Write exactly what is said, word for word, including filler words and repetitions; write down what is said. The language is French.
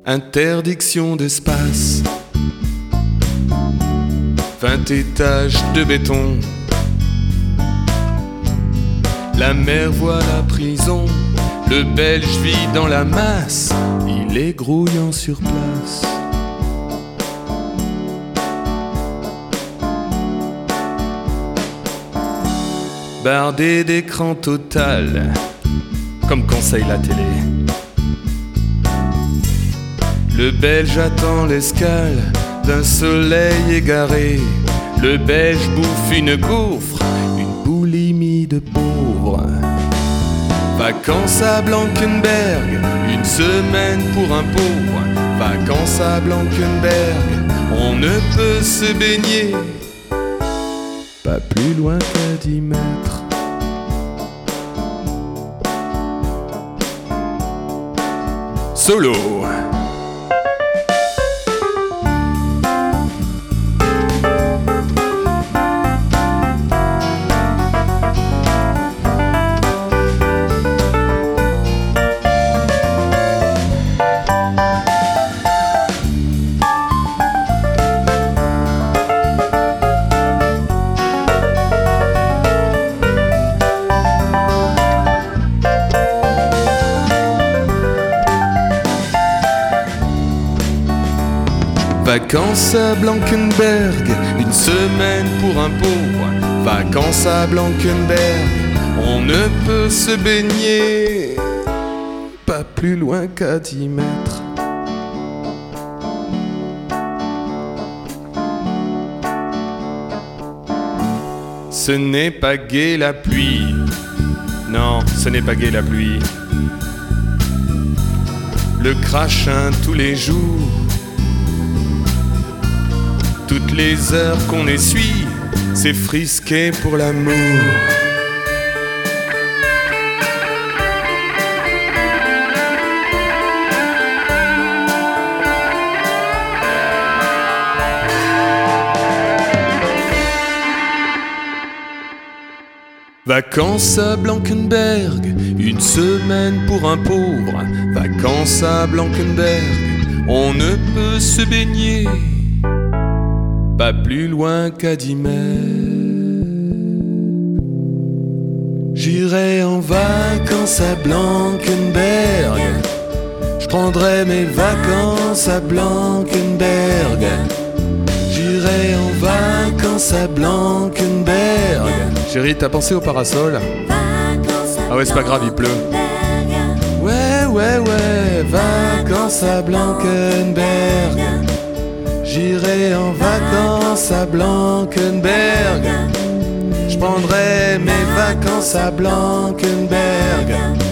Interdiction d'espace, vingt étages de béton. La mer voit la prison, le Belge vit dans la masse, il est grouillant sur place. Bardé d'écran total, comme conseille la télé. Le Belge attend l'escale d'un soleil égaré. Le Belge bouffe une gaufre, une boulimie de pauvre. Vacances à Blankenberg, une semaine pour un pauvre. Vacances à Blankenberg, on ne peut se baigner pas plus loin qu'à dix mètres. Solo. Vacances à Blankenberg, une semaine pour un pauvre. Vacances à Blankenberg, on ne peut se baigner pas plus loin qu'à dix mètres. Ce n'est pas gai la pluie, non, ce n'est pas gai la pluie. Le crachin tous les jours, toutes les heures qu'on essuie, c'est frisqué pour l'amour. Vacances à Blankenberg, une semaine pour un pauvre. Vacances à Blankenberg, on ne peut se baigner pas plus loin qu'à dix mètres. J'irai en vacances à Blankenberg, je prendrai mes vacances à Blankenberg. J'irai en vacances à Blankenberg. Chérie, t'as pensé au parasol? Ah ouais, c'est pas grave, il pleut. Ouais, ouais, ouais, vacances à Blankenberg. J'irai en vacances à Blankenberg. Je prendrai mes vacances à Blankenberg.